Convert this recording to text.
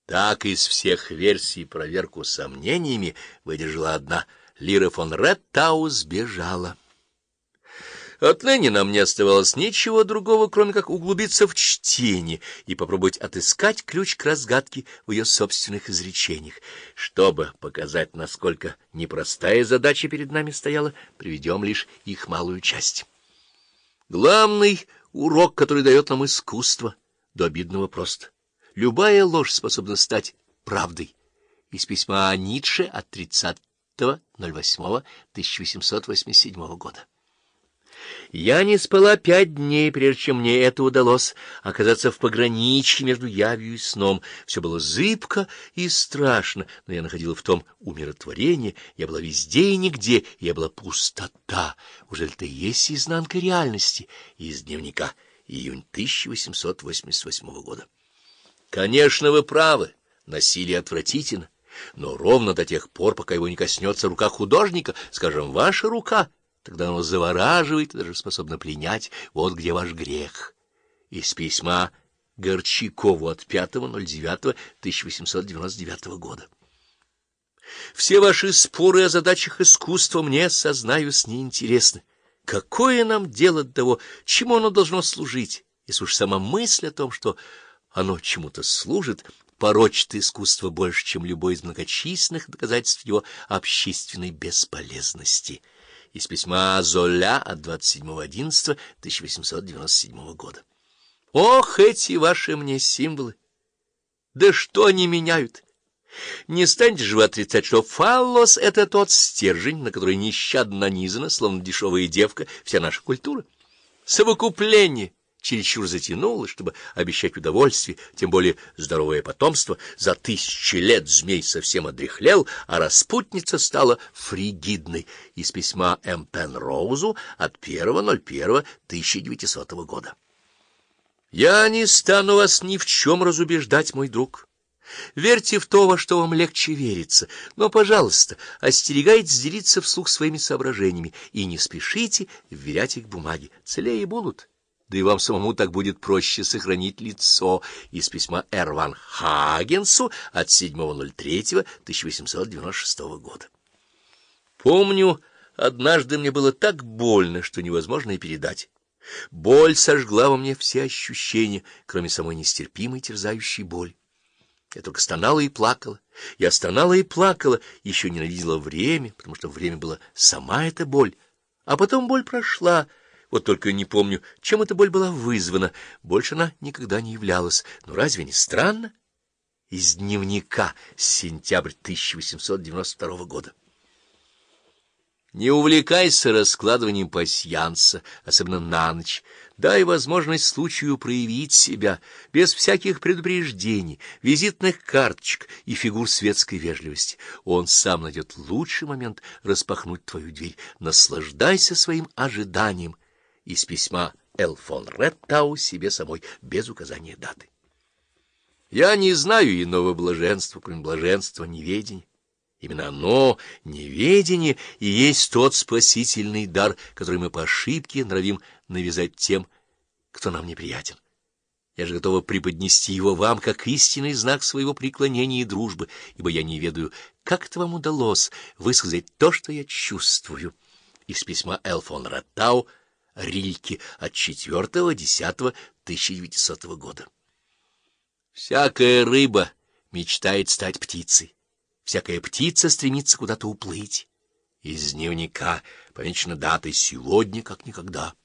Так из всех версий проверку сомнениями выдержала одна: Лира фон Реттау сбежала. Отныне нам не оставалось ничего другого, кроме как углубиться в чтение и попробовать отыскать ключ к разгадке в ее собственных изречениях. Чтобы показать, насколько непростая задача перед нами стояла, приведем лишь их малую часть. Главный урок, который дает нам искусство, до обидного прост. Любая ложь способна стать правдой. Из письма Ницше от 30.08.1887 года. Я не спала 5 дней, прежде чем мне это удалось, оказаться в пограничье между явью и сном. Все было зыбко и страшно, но я находила в том умиротворение, я была везде и нигде, я была пустота. Уже это и есть изнанка реальности? Из дневника, июнь 1888 года. Конечно, вы правы, насилие отвратительно, но ровно до тех пор, пока его не коснется рука художника, скажем, ваша рука, тогда оно завораживает и даже способно пленять. Вот где ваш грех. Из письма Горчакову от 5.09.1899 года. Все ваши споры о задачах искусства мне, сознаюсь, неинтересны. Какое нам дело до того, чему оно должно служить, если уж сама мысль о том, что оно чему-то служит, порочит искусство больше, чем любое из многочисленных доказательств его общественной бесполезности. Из письма Золя от 27.11.1897 года. Ох, эти ваши мне символы! Да что они меняют? Не станете же вы отрицать, что фаллос — это тот стержень, на который нещадно нанизана, словно дешевая девка, вся наша культура. Совокупление чересчур затянулось, чтобы обещать удовольствие, тем более здоровое потомство. За 1000 лет змей совсем одряхлел, а распутница стала фригидной. Из письма М. Пенроузу от 1.01.1900 года. Я не стану вас ни в чем разубеждать, мой друг. Верьте в то, во что вам легче верится, но, пожалуйста, остерегайтесь делиться вслух своими соображениями и не спешите вверять их бумаге. Целее будут. Да и вам самому так будет проще сохранить лицо. Из письма Р. Ван Хагенсу от 7.03.1896 года. Помню, однажды мне было так больно, что невозможно и передать. Боль сожгла во мне все ощущения, кроме самой нестерпимой терзающей боли. Я только стонала и плакала. Я стонала и плакала, еще ненавидела время, потому что время было сама эта боль. А потом боль прошла. Вот только не помню, чем эта боль была вызвана. Больше она никогда не являлась. Но разве не странно? Из дневника, сентябрь 1892 года. Не увлекайся раскладыванием пасьянса, особенно на ночь. Дай возможность случаю проявить себя, без всяких предупреждений, визитных карточек и фигур светской вежливости. Он сам найдет лучший момент распахнуть твою дверь. Наслаждайся своим ожиданием. Из письма Л. фон Реттау себе самой, без указания даты. Я не знаю иного блаженства, кроме блаженства неведения. Именно оно, неведение, и есть тот спасительный дар, который мы по ошибке норовим навязать тем, кто нам неприятен. Я же готова преподнести его вам как истинный знак своего преклонения и дружбы, ибо я не ведаю, как это вам удалось высказать то, что я чувствую. Из письма Л. фон Реттау Рильке от 4.10.1900 года. Всякая рыба мечтает стать птицей. Всякая птица стремится куда-то уплыть. Из дневника помечена датой сегодня, как никогда.